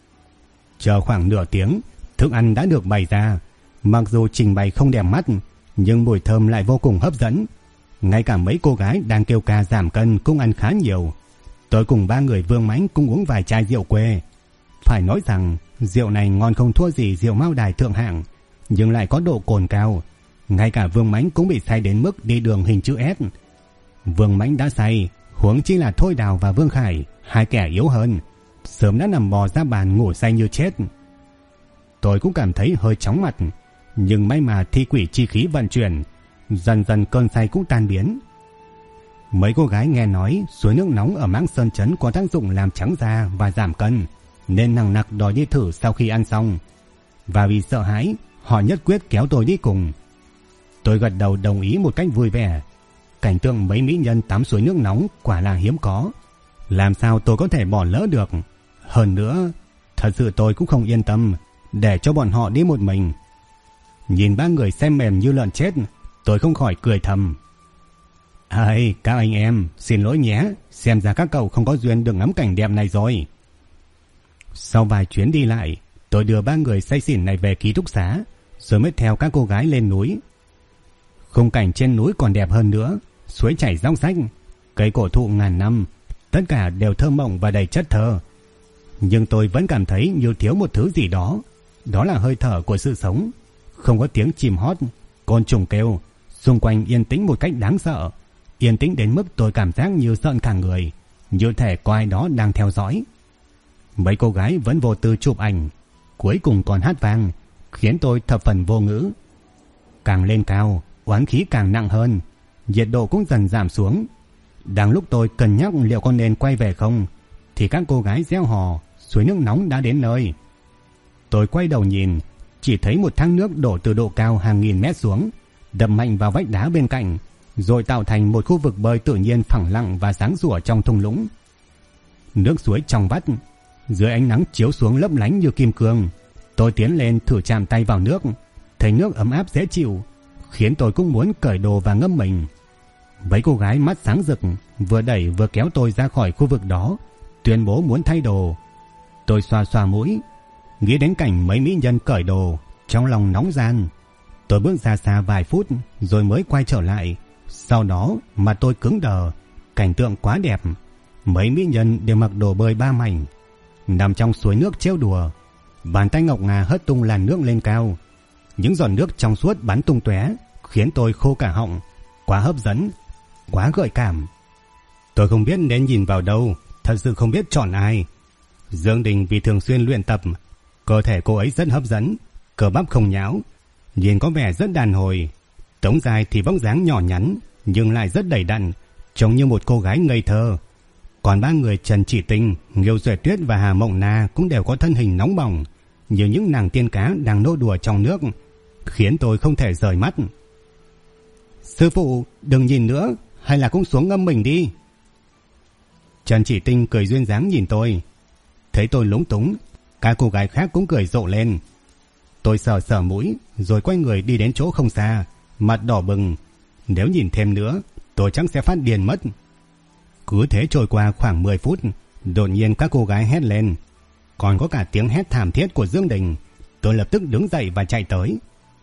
Chờ khoảng nửa tiếng, thức ăn đã được bày ra. Mặc dù trình bày không đẹp mắt, nhưng mùi thơm lại vô cùng hấp dẫn. Ngay cả mấy cô gái đang kêu ca giảm cân cũng ăn khá nhiều. Tôi cùng ba người Vương Mãnh cũng uống vài chai rượu quê. Phải nói rằng rượu này ngon không thua gì rượu Mao Đài thượng hạng, nhưng lại có độ cồn cao. Ngay cả Vương Mãnh cũng bị say đến mức đi đường hình chữ S. Vương Mãnh đã say, huống chi là Thôi Đào và Vương Khải, hai kẻ yếu hơn, sớm đã nằm bò ra bàn ngủ say như chết. Tôi cũng cảm thấy hơi chóng mặt, nhưng may mà thi quỷ chi khí vận chuyển, dần dần cơn say cũng tan biến. Mấy cô gái nghe nói suối nước nóng ở Mãng Sơn Trấn có tác dụng làm trắng da và giảm cân, nên nằng nặc đòi đi thử sau khi ăn xong. Và vì sợ hãi, họ nhất quyết kéo tôi đi cùng. Tôi gật đầu đồng ý một cách vui vẻ. Cảnh tượng mấy mỹ nhân tắm suối nước nóng quả là hiếm có, làm sao tôi có thể bỏ lỡ được. Hơn nữa, thật sự tôi cũng không yên tâm để cho bọn họ đi một mình. Nhìn ba người xem mềm như lợn chết, tôi không khỏi cười thầm. Ây, các anh em, xin lỗi nhé, xem ra các cậu không có duyên được ngắm cảnh đẹp này rồi. Sau vài chuyến đi lại, tôi đưa ba người say xỉn này về ký túc xá, rồi mới theo các cô gái lên núi. Khung cảnh trên núi còn đẹp hơn nữa, suối chảy róc rách, cây cổ thụ ngàn năm, tất cả đều thơ mộng và đầy chất thơ. Nhưng tôi vẫn cảm thấy như thiếu một thứ gì đó, đó là hơi thở của sự sống. Không có tiếng chim hót, côn trùng kêu, Xung quanh yên tĩnh một cách đáng sợ, yên tĩnh đến mức tôi cảm giác như rợn cả người, như thể có ai đó đang theo dõi. Mấy cô gái vẫn vô tư chụp ảnh, cuối cùng còn hát vang, khiến tôi thập phần vô ngữ. Càng lên cao, oán khí càng nặng hơn, nhiệt độ cũng dần giảm xuống. Đang lúc tôi cân nhắc liệu có nên quay về không, thì các cô gái reo hò, suối nước nóng đã đến nơi. Tôi quay đầu nhìn, chỉ thấy một thác nước đổ từ độ cao hàng nghìn mét xuống, đập mạnh vào vách đá bên cạnh, rồi tạo thành một khu vực bơi tự nhiên phẳng lặng và sáng sủa trong thung lũng. Nước suối trong vắt, dưới ánh nắng chiếu xuống lấp lánh như kim cương. Tôi tiến lên thử chạm tay vào nước, thấy nước ấm áp dễ chịu, khiến tôi cũng muốn cởi đồ và ngâm mình. Mấy cô gái mắt sáng rực vừa đẩy vừa kéo tôi ra khỏi khu vực đó, tuyên bố muốn thay đồ. Tôi xoa xoa mũi, nghĩ đến cảnh mấy mỹ nhân cởi đồ, trong lòng nóng ran. Tôi bước ra xa vài phút rồi mới quay trở lại. Sau đó mà tôi cứng đờ, cảnh tượng quá đẹp. Mấy mỹ nhân đều mặc đồ bơi ba mảnh, nằm trong suối nước trêu đùa. Bàn tay ngọc ngà hất tung làn nước lên cao, những giọt nước trong suốt bắn tung tóe, khiến tôi khô cả họng. Quá hấp dẫn, quá gợi cảm. Tôi không biết nên nhìn vào đâu, thật sự không biết chọn ai. Dương Đình vì thường xuyên luyện tập, cơ thể cô ấy rất hấp dẫn, cơ bắp không nhão, nhìn có vẻ rất đàn hồi. Tống Giai thì vóc dáng nhỏ nhắn nhưng lại rất đầy đặn, trông như một cô gái ngây thơ. Còn ba người Trần Chỉ Tinh, Nghiêu Duệ Tuyết và Hà Mộng Na cũng đều có thân hình nóng bỏng, như những nàng tiên cá đang nô đùa trong nước, khiến tôi không thể rời mắt. Sư phụ, đừng nhìn nữa, hay là cũng xuống ngâm mình đi. Trần Chỉ Tinh cười duyên dáng nhìn tôi. Thấy tôi lúng túng, các cô gái khác cũng cười rộ lên. Tôi sờ sờ mũi rồi quay người đi đến chỗ không xa, mặt đỏ bừng. Nếu nhìn thêm nữa, tôi chắc sẽ phát điên mất. Cứ thế trôi qua khoảng 10 phút, đột nhiên các cô gái hét lên. Còn có cả tiếng hét thảm thiết của Dương Đình. Tôi lập tức đứng dậy và chạy tới.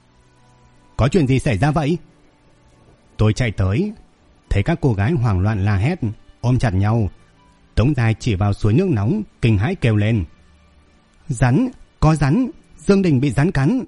Có chuyện gì xảy ra vậy? Tôi chạy tới, thấy các cô gái hoảng loạn la hét, ôm chặt nhau. Tống Giai chỉ vào suối nước nóng, kinh hãi kêu lên. Rắn, có rắn, Dương Đình bị rắn cắn.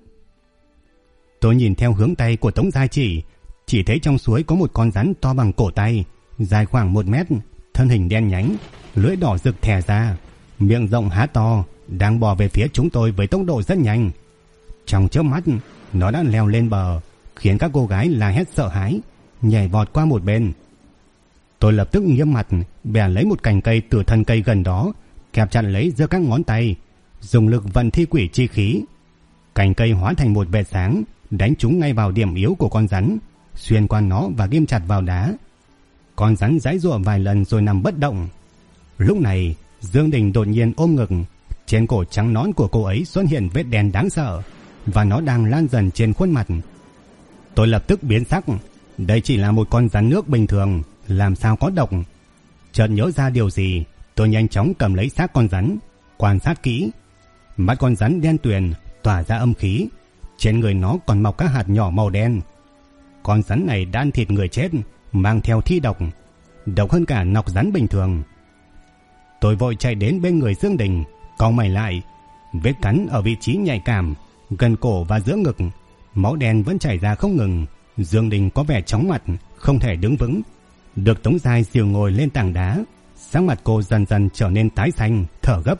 Tôi nhìn theo hướng tay của Tống Giai chỉ thấy trong suối có một con rắn to bằng cổ tay, dài khoảng 1 mét, thân hình đen nhánh, lưỡi đỏ rực thè ra, miệng rộng há to, đang bò về phía chúng tôi với tốc độ rất nhanh. Trong chớp mắt, nó đã leo lên bờ, khiến các cô gái la hét sợ hãi, nhảy vọt qua một bên. Tôi lập tức nghiêm mặt, bẻ lấy một cành cây từ thân cây gần đó, kẹp chặt lấy giữa các ngón tay, dùng lực vận thi quỷ chi khí. Cành cây hóa thành một vệt sáng, đánh trúng ngay vào điểm yếu của con rắn, xuyên qua nó và ghim chặt vào đá. Con rắn giãy giụa vài lần rồi nằm bất động. Lúc này, Dương Đình đột nhiên ôm ngực, trên cổ trắng nõn của cô ấy xuất hiện vết đen đáng sợ, và nó đang lan dần trên khuôn mặt. Tôi lập tức biến sắc, đây chỉ là một con rắn nước bình thường, làm sao có độc. Chợt nhớ ra điều gì, tôi nhanh chóng cầm lấy xác con rắn, quan sát kỹ. Mắt con rắn đen tuyền, tỏa ra âm khí, trên người nó còn mọc các hạt nhỏ màu đen. Con rắn này đã ăn thịt người chết, mang theo thi độc, độc hơn cả nọc rắn bình thường. Tôi vội chạy đến bên người Dương Đình, cau mày lại. Vết cắn ở vị trí nhạy cảm, gần cổ và giữa ngực, máu đen vẫn chảy ra không ngừng. Dương Đình có vẻ chóng mặt, không thể đứng vững. Được Tống Giai dìu ngồi lên tảng đá, sắc mặt cô dần dần trở nên tái xanh, thở gấp.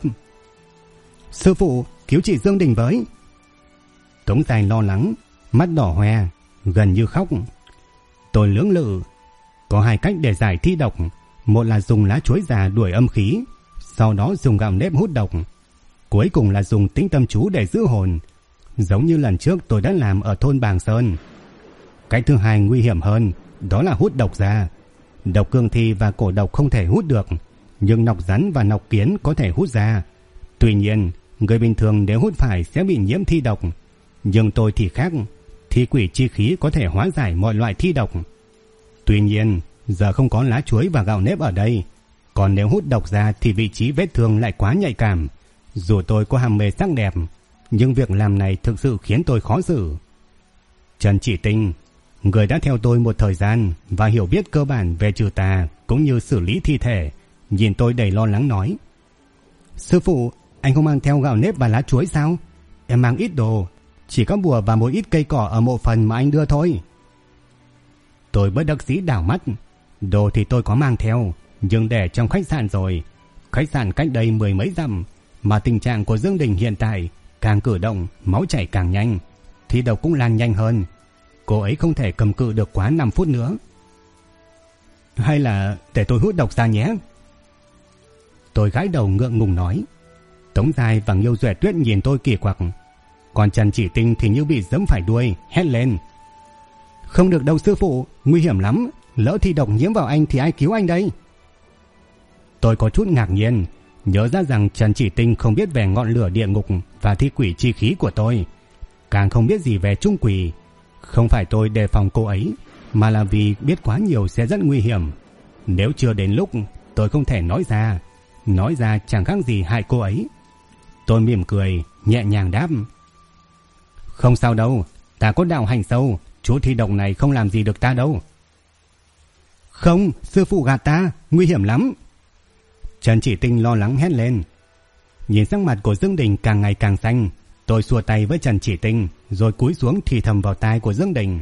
Sư phụ, cứu chị Dương Đình với. Tống Giai lo lắng, mắt đỏ hoe, gần như khóc. Tôi lưỡng lự. Có hai cách để giải thi độc, một là dùng lá chuối già đuổi âm khí, sau đó dùng gạo nếp hút độc, cuối cùng là dùng tĩnh tâm chú để giữ hồn, giống như lần trước tôi đã làm ở thôn Bàng Sơn. Cách thứ hai nguy hiểm hơn, đó là hút độc ra. Độc cương thi và cổ độc không thể hút được, nhưng nọc rắn và nọc kiến có thể hút ra. Tuy nhiên, người bình thường nếu hút phải sẽ bị nhiễm thi độc, nhưng tôi thì khác, thi quỷ chi khí có thể hóa giải mọi loại thi độc. Tuy nhiên, giờ không có lá chuối và gạo nếp ở đây, còn nếu hút độc ra thì vị trí vết thương lại quá nhạy cảm. Dù tôi có ham mê sắc đẹp, nhưng việc làm này thực sự khiến tôi khó xử. Trần Chỉ Tinh, người đã theo tôi một thời gian và hiểu biết cơ bản về trừ tà cũng như xử lý thi thể, nhìn tôi đầy lo lắng nói. Sư phụ, anh không mang theo gạo nếp và lá chuối sao? Em mang ít đồ, chỉ có bùa và một ít cây cỏ ở mộ phần mà anh đưa thôi. Tôi bất đắc dĩ đảo mắt. Đồ thì tôi có mang theo, nhưng để trong khách sạn rồi. Khách sạn cách đây 10 mấy dặm, mà tình trạng của Dương Đình hiện tại càng cử động, máu chảy càng nhanh, thì độc cũng lan nhanh hơn. Cô ấy không thể cầm cự được quá 5 phút nữa. Hay là để tôi hút độc ra nhé? Tôi gãi đầu ngượng ngùng nói. Tống Giai và Nghiêu Duệ Tuyết nhìn tôi kỳ quặc. Còn Trần Chỉ Tinh thì như bị giẫm phải đuôi, hét lên. Không được đâu sư phụ, nguy hiểm lắm. Lỡ thi độc nhiễm vào anh thì ai cứu anh đây? Tôi có chút ngạc nhiên, nhớ ra rằng Trần Chỉ Tinh không biết về ngọn lửa địa ngục và thi quỷ chi khí của tôi, càng không biết gì về trung quỷ. Không phải tôi đề phòng cô ấy, mà là vì biết quá nhiều sẽ rất nguy hiểm. Nếu chưa đến lúc, tôi không thể nói ra chẳng khác gì hại cô ấy. Tôi mỉm cười, nhẹ nhàng đáp. Không sao đâu, ta có đạo hành sâu, chú thi độc này không làm gì được ta đâu. Không, sư phụ gạt ta, nguy hiểm lắm. Trần Chỉ Tinh lo lắng hét lên. Nhìn sắc mặt của Dương Đình càng ngày càng xanh, tôi xua tay với Trần Chỉ Tinh, rồi cúi xuống thì thầm vào tai của Dương Đình.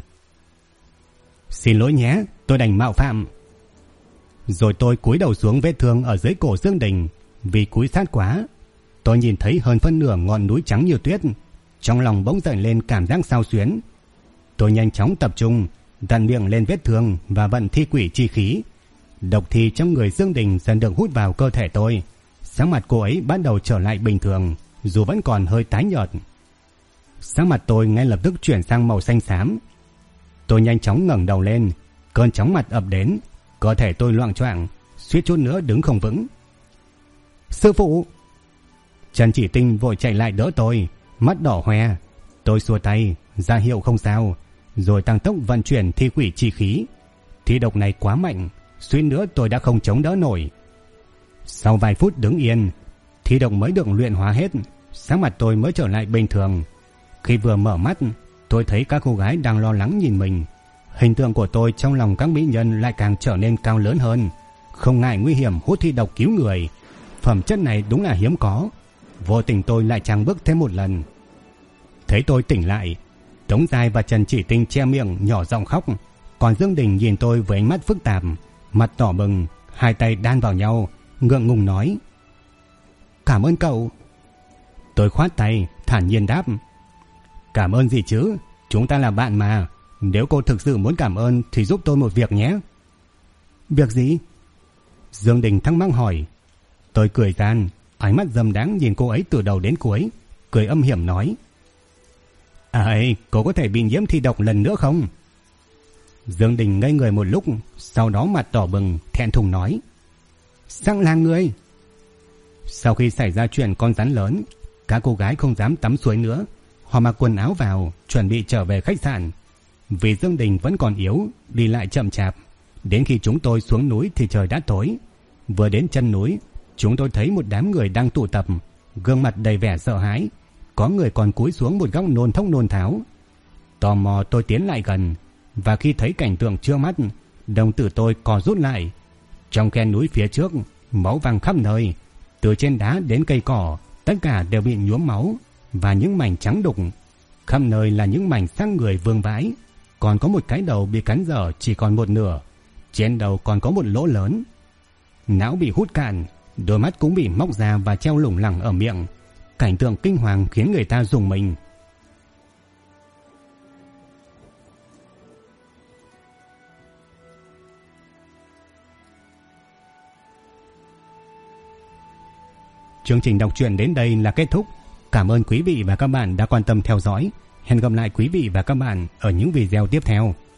Xin lỗi nhé, tôi đành mạo phạm. Rồi tôi cúi đầu xuống vết thương ở dưới cổ Dương Đình. Vì cúi sát quá, tôi nhìn thấy hơn phân nửa ngọn núi trắng như tuyết. Trong lòng bỗng dậy lên cảm giác xao xuyến. Tôi nhanh chóng tập trung, đặt miệng lên vết thương và vận thi quỷ chi khí. Độc thi trong người Dương Đình dần được hút vào cơ thể tôi. Sắc mặt cô ấy bắt đầu trở lại bình thường, dù vẫn còn hơi tái nhợt. Sắc mặt tôi ngay lập tức chuyển sang màu xanh xám. Tôi nhanh chóng ngẩng đầu lên, cơn chóng mặt ập đến, cơ thể tôi loạng choạng, suýt chút nữa đứng không vững. Sư phụ! Trần Chỉ Tinh vội chạy lại đỡ tôi, mắt đỏ hoe. Tôi xua tay ra hiệu không sao, rồi tăng tốc vận chuyển thi quỷ chi khí. Thi độc này quá mạnh, suýt nữa tôi đã không chống đỡ nổi. Sau vài phút đứng yên, thi độc mới được luyện hóa hết, sắc mặt tôi mới trở lại bình thường. Khi vừa mở mắt, tôi thấy các cô gái đang lo lắng nhìn mình. Hình tượng của tôi trong lòng các mỹ nhân lại càng trở nên cao lớn hơn. Không ngại nguy hiểm hút thi độc cứu người. Phẩm chất này đúng là hiếm có. Vô tình tôi lại trang bước thêm một lần. Thấy tôi tỉnh lại, Tống Giai và Trần Chỉ Tinh che miệng nhỏ giọng khóc. Còn Dương Đình nhìn tôi với ánh mắt phức tạp, mặt đỏ bừng, hai tay đan vào nhau, ngượng ngùng nói. Cảm ơn cậu. Tôi khoát tay, thản nhiên đáp. Cảm ơn gì chứ, chúng ta là bạn mà. Nếu cô thực sự muốn cảm ơn thì giúp tôi một việc nhé. Việc gì? Dương Đình thắc mắc hỏi. Tôi cười gian, ánh mắt dâm đáng nhìn cô ấy từ đầu đến cuối, cười âm hiểm nói. Cô có thể bị nhiễm thi độc lần nữa không? Dương Đình ngây người một lúc, sau đó mặt đỏ bừng, thẹn thùng nói. Sang làng người. Sau khi xảy ra chuyện con rắn lớn, các cô gái không dám tắm suối nữa. Họ mặc quần áo vào, chuẩn bị trở về khách sạn. Vì Dương Đình vẫn còn yếu, đi lại chậm chạp. Đến khi chúng tôi xuống núi thì trời đã tối. Vừa đến chân núi, chúng tôi thấy một đám người đang tụ tập, gương mặt đầy vẻ sợ hãi. Có người còn cúi xuống một góc nôn thốc nôn tháo. Tò mò tôi tiến lại gần, và khi thấy cảnh tượng trước mắt, đồng tử tôi co rút lại. Trong khe núi phía trước, máu văng khắp nơi, từ trên đá đến cây cỏ, tất cả đều bị nhuốm máu và những mảnh trắng đục. Khắp nơi là những mảnh xác người vương vãi, còn có một cái đầu bị cắn dở chỉ còn một nửa, trên đầu còn có một lỗ lớn. Não bị hút cạn, đôi mắt cũng bị móc ra và treo lủng lẳng ở miệng. Cảnh tượng kinh hoàng khiến người ta rùng mình. Chương trình đọc truyện đến đây là kết thúc. Cảm ơn quý vị và các bạn đã quan tâm theo dõi. Hẹn gặp lại quý vị và các bạn ở những video tiếp theo.